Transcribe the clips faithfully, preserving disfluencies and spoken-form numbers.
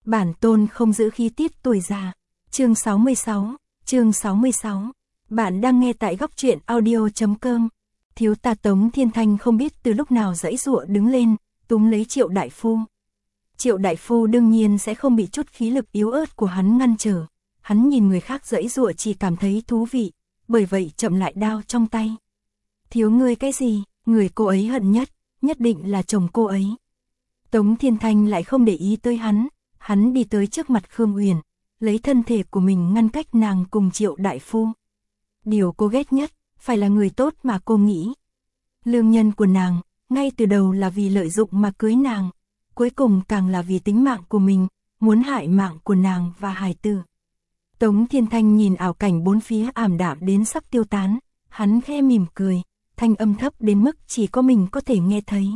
Bản tôn không giữ khí tiết tuổi già. Chương sáu mươi sáu, chương sáu mươi sáu. Bạn đang nghe tại góc truyện audio chấm com. Thiếu ta Tống Thiên Thanh không biết từ lúc nào giãy giụa đứng lên, túm lấy Triệu đại phu. Triệu đại phu đương nhiên sẽ không bị chút khí lực yếu ớt của hắn ngăn trở. Hắn nhìn người khác giãy giụa chỉ cảm thấy thú vị, bởi vậy chậm lại đao trong tay. Thiếu ngươi cái gì, người cô ấy hận nhất, nhất định là chồng cô ấy. Tống Thiên Thanh lại không để ý tới hắn, hắn đi tới trước mặt Khương Uyển, lấy thân thể của mình ngăn cách nàng cùng Triệu đại phu. Điều cô ghét nhất, phải là người tốt mà cô nghĩ. Lương nhân của nàng, ngay từ đầu là vì lợi dụng mà cưới nàng, cuối cùng càng là vì tính mạng của mình, muốn hại mạng của nàng và hài tử. Tống Thiên Thanh nhìn ảo cảnh bốn phía ảm đạm đến sắp tiêu tán, hắn khẽ mỉm cười, thanh âm thấp đến mức chỉ có mình có thể nghe thấy.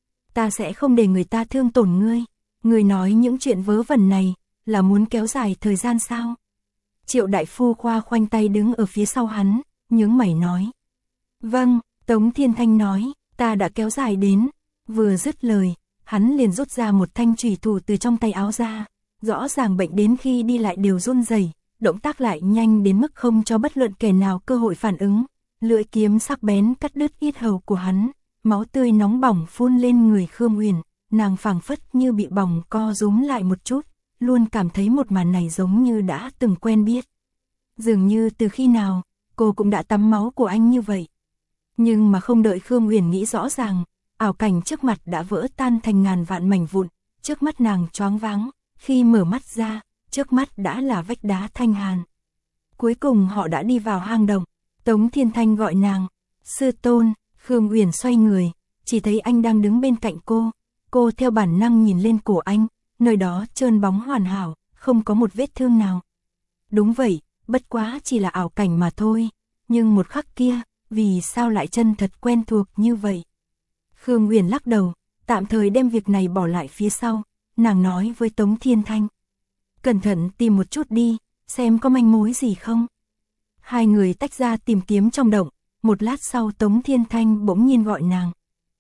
Ta sẽ không để người ta thương tổn ngươi, ngươi nói những chuyện vớ vẩn này, là muốn kéo dài thời gian sao? Triệu đại phu khoa khoanh tay đứng ở phía sau hắn, nhướng mày nói. Vâng, Tống Thiên Thanh nói, ta đã kéo dài đến, vừa dứt lời, hắn liền rút ra một thanh chùy thủ từ trong tay áo ra, rõ ràng bệnh đến khi đi lại đều run rẩy, động tác lại nhanh đến mức không cho bất luận kẻ nào cơ hội phản ứng, lưỡi kiếm sắc bén cắt đứt yết hầu của hắn, máu tươi nóng bỏng phun lên người Khương Uyển, nàng phảng phất như bị bỏng co rúm lại một chút, luôn cảm thấy một màn này giống như đã từng quen biết. Dường như từ khi nào, cô cũng đã tắm máu của anh như vậy. Nhưng mà không đợi Khương Uyển nghĩ rõ ràng, ảo cảnh trước mặt đã vỡ tan thành ngàn vạn mảnh vụn, trước mắt nàng choáng váng, khi mở mắt ra, trước mắt đã là vách đá thanh hàn. Cuối cùng họ đã đi vào hang động, Tống Thiên Thanh gọi nàng, sư tôn. Khương Uyển xoay người, chỉ thấy anh đang đứng bên cạnh cô, cô theo bản năng nhìn lên cổ anh, nơi đó trơn bóng hoàn hảo, không có một vết thương nào. Đúng vậy, bất quá chỉ là ảo cảnh mà thôi, nhưng một khắc kia, vì sao lại chân thật quen thuộc như vậy? Khương Uyển lắc đầu, tạm thời đem việc này bỏ lại phía sau, nàng nói với Tống Thiên Thanh. Cẩn thận tìm một chút đi, xem có manh mối gì không. Hai người tách ra tìm kiếm trong động, một lát sau Tống Thiên Thanh bỗng nhiên gọi nàng.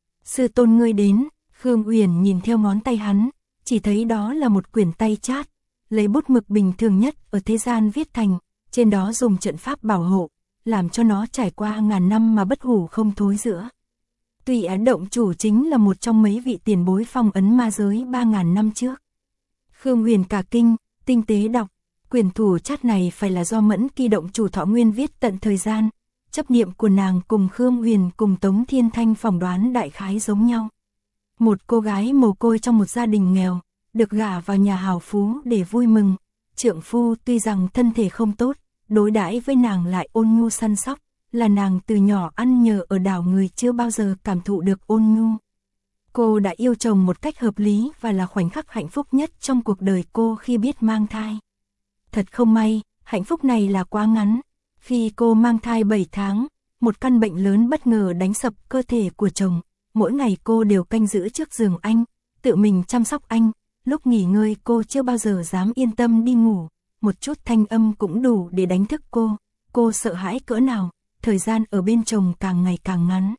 Sư tôn ngươi đến. Khương Uyển nhìn theo ngón tay hắn, chỉ thấy đó là một quyển tay chát, lấy bút mực bình thường nhất ở thế gian viết thành, trên đó dùng trận pháp bảo hộ, làm cho nó trải qua ngàn năm mà bất hủ không thối rữa. Tuy Á động chủ chính là một trong mấy vị tiền bối phong ấn ma giới ba ngàn năm trước. Khương Uyển cả kinh, tinh tế đọc, quyển thủ chát này phải là do Mẫn Kỳ động chủ Thọ Nguyên viết tận thời gian. Chấp niệm của nàng cùng Khương Uyển cùng Tống Thiên Thanh phỏng đoán đại khái giống nhau. Một cô gái mồ côi trong một gia đình nghèo, được gả vào nhà hào phú để vui mừng. Trượng phu tuy rằng thân thể không tốt, đối đãi với nàng lại ôn nhu săn sóc, là nàng từ nhỏ ăn nhờ ở đảo người chưa bao giờ cảm thụ được ôn nhu. Cô đã yêu chồng một cách hợp lý và là khoảnh khắc hạnh phúc nhất trong cuộc đời cô khi biết mang thai. Thật không may, hạnh phúc này là quá ngắn. Khi cô mang thai bảy tháng, một căn bệnh lớn bất ngờ đánh sập cơ thể của chồng. Mỗi ngày cô đều canh giữ trước giường anh, tự mình chăm sóc anh. Lúc nghỉ ngơi cô chưa bao giờ dám yên tâm đi ngủ. Một chút thanh âm cũng đủ để đánh thức cô. Cô sợ hãi cỡ nào, thời gian ở bên chồng càng ngày càng ngắn.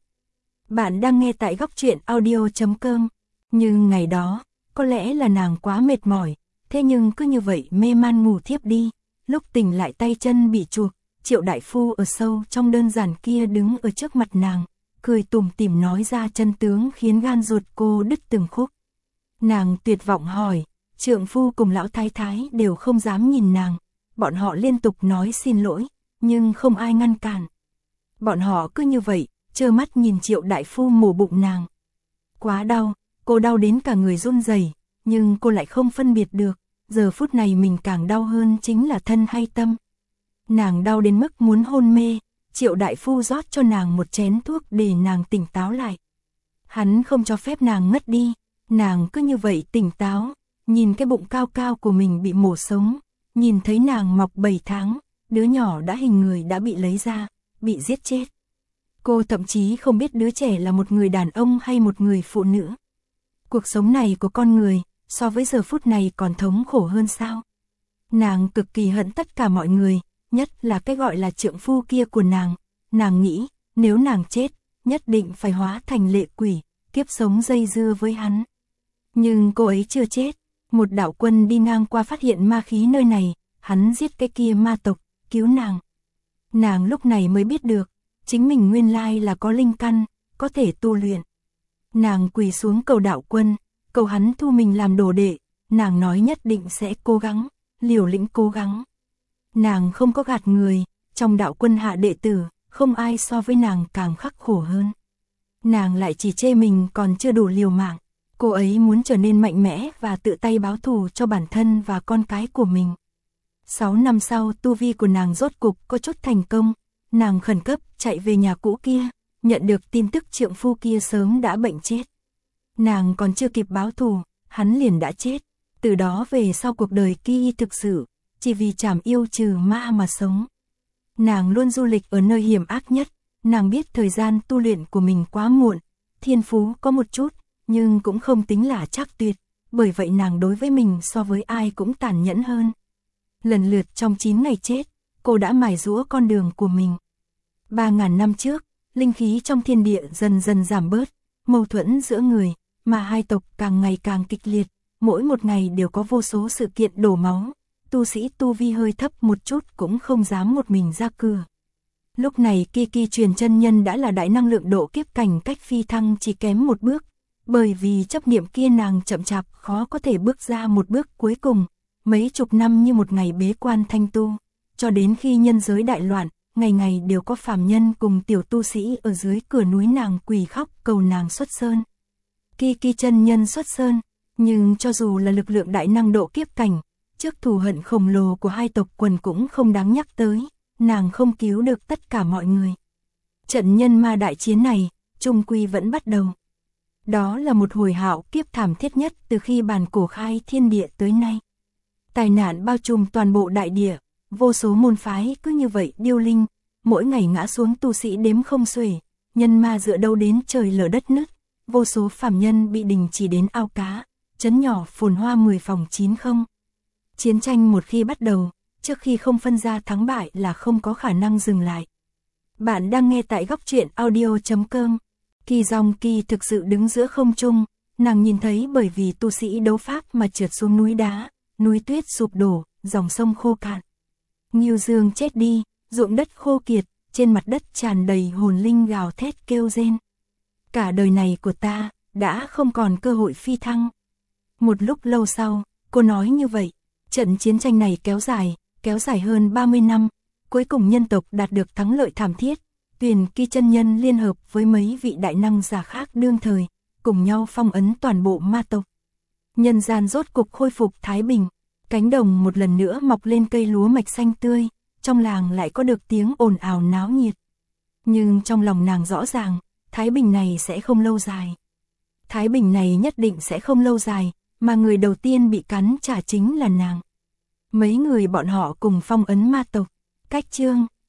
Bạn đang nghe tại góc truyện audio chấm com. Nhưng ngày đó, có lẽ là nàng quá mệt mỏi. Thế nhưng cứ như vậy mê man ngủ thiếp đi. Lúc tỉnh lại tay chân bị chuộc. Triệu đại phu ở sâu trong đơn giản kia đứng ở trước mặt nàng, cười tủm tỉm nói ra chân tướng khiến gan ruột cô đứt từng khúc. Nàng tuyệt vọng hỏi, trượng phu cùng lão thái thái đều không dám nhìn nàng, bọn họ liên tục nói xin lỗi, nhưng không ai ngăn cản. Bọn họ cứ như vậy, trơ mắt nhìn Triệu đại phu mổ bụng nàng. Quá đau, cô đau đến cả người run rẩy, nhưng cô lại không phân biệt được, giờ phút này mình càng đau hơn chính là thân hay tâm. Nàng đau đến mức muốn hôn mê, Triệu đại phu rót cho nàng một chén thuốc để nàng tỉnh táo lại. Hắn không cho phép nàng ngất đi, nàng cứ như vậy tỉnh táo, nhìn cái bụng cao cao của mình bị mổ sống, nhìn thấy nàng mọc bảy tháng, đứa nhỏ đã hình người đã bị lấy ra, bị giết chết. Cô thậm chí không biết đứa trẻ là một người đàn ông hay một người phụ nữ. Cuộc sống này của con người, so với giờ phút này còn thống khổ hơn sao? Nàng cực kỳ hận tất cả mọi người. Nhất là cái gọi là trượng phu kia của nàng, nàng nghĩ, nếu nàng chết, nhất định phải hóa thành lệ quỷ, kiếp sống dây dưa với hắn. Nhưng cô ấy chưa chết, Một đạo quân đi ngang qua phát hiện ma khí nơi này, hắn giết cái kia ma tộc, cứu nàng. Nàng lúc này mới biết được, chính mình nguyên lai là có linh căn, có thể tu luyện. Nàng quỳ xuống cầu đạo quân, cầu hắn thu mình làm đồ đệ, nàng nói nhất định sẽ cố gắng, liều lĩnh cố gắng. Nàng không có gạt người, trong đạo quân hạ đệ tử, không ai so với nàng càng khắc khổ hơn. Nàng lại chỉ chê mình còn chưa đủ liều mạng, cô ấy muốn trở nên mạnh mẽ và tự tay báo thù cho bản thân và con cái của mình. Sáu năm sau tu vi của nàng rốt cục có chút thành công, nàng khẩn cấp chạy về nhà cũ kia, nhận được tin tức trượng phu kia sớm đã bệnh chết. Nàng còn chưa kịp báo thù, hắn liền đã chết, từ đó về sau cuộc đời kia thực sự, chỉ vì trảm yêu trừ ma mà sống. Nàng luôn du lịch ở nơi hiểm ác nhất, nàng biết thời gian tu luyện của mình quá muộn, thiên phú có một chút, nhưng cũng không tính là chắc tuyệt, bởi vậy nàng đối với mình so với ai cũng tàn nhẫn hơn. Lần lượt trong chín ngày chết, cô đã mài giũa con đường của mình. Ba ngàn năm trước, linh khí trong thiên địa dần dần giảm bớt, mâu thuẫn giữa người, mà hai tộc càng ngày càng kịch liệt, mỗi một ngày đều có vô số sự kiện đổ máu, tu sĩ tu vi hơi thấp một chút cũng không dám một mình ra cửa. Lúc này Kiki truyền chân nhân đã là đại năng lượng độ kiếp cảnh, cách phi thăng chỉ kém một bước, bởi vì chấp niệm kia nàng chậm chạp khó có thể bước ra một bước cuối cùng, mấy chục năm như một ngày bế quan thanh tu, cho đến khi nhân giới đại loạn, ngày ngày đều có phàm nhân cùng tiểu tu sĩ ở dưới cửa núi nàng quỳ khóc cầu nàng xuất sơn. Kiki chân nhân xuất sơn, nhưng cho dù là lực lượng đại năng độ kiếp cảnh, trước thù hận khổng lồ của hai tộc quần cũng không đáng nhắc tới, nàng không cứu được tất cả mọi người. Trận nhân ma đại chiến này, chung quy vẫn bắt đầu. Đó là một hồi hạo kiếp thảm thiết nhất từ khi bản cổ khai thiên địa tới nay. Tai nạn bao trùm toàn bộ đại địa, vô số môn phái cứ như vậy điêu linh, mỗi ngày ngã xuống tu sĩ đếm không xuể, nhân ma dựa đâu đến trời lở đất nứt, vô số phàm nhân bị đình chỉ đến ao cá, trấn nhỏ phồn hoa mười phòng chín không. Chiến tranh một khi bắt đầu, trước khi không phân ra thắng bại là không có khả năng dừng lại. Bạn đang nghe tại góc truyện audio chấm com. Kỳ Dòng Kỳ thực sự đứng giữa không trung, nàng nhìn thấy bởi vì tu sĩ đấu pháp mà trượt xuống núi đá, núi tuyết sụp đổ, dòng sông khô cạn. Ngưu Dương chết đi, ruộng đất khô kiệt, trên mặt đất tràn đầy hồn linh gào thét kêu rên. Cả đời này của ta, đã không còn cơ hội phi thăng. Một lúc lâu sau, cô nói như vậy, trận chiến tranh này kéo dài, kéo dài hơn ba mươi năm, cuối cùng nhân tộc đạt được thắng lợi thảm thiết. Tuyền Kỳ chân nhân liên hợp với mấy vị đại năng giả khác đương thời, cùng nhau phong ấn toàn bộ ma tộc. Nhân gian rốt cục khôi phục thái bình, cánh đồng một lần nữa mọc lên cây lúa mạch xanh tươi, trong làng lại có được tiếng ồn ào náo nhiệt. Nhưng trong lòng nàng rõ ràng, thái bình này sẽ không lâu dài. Thái bình này nhất định sẽ không lâu dài, mà người đầu tiên bị cắn trả chính là nàng. Mấy người bọn họ cùng phong ấn ma tộc, cách chương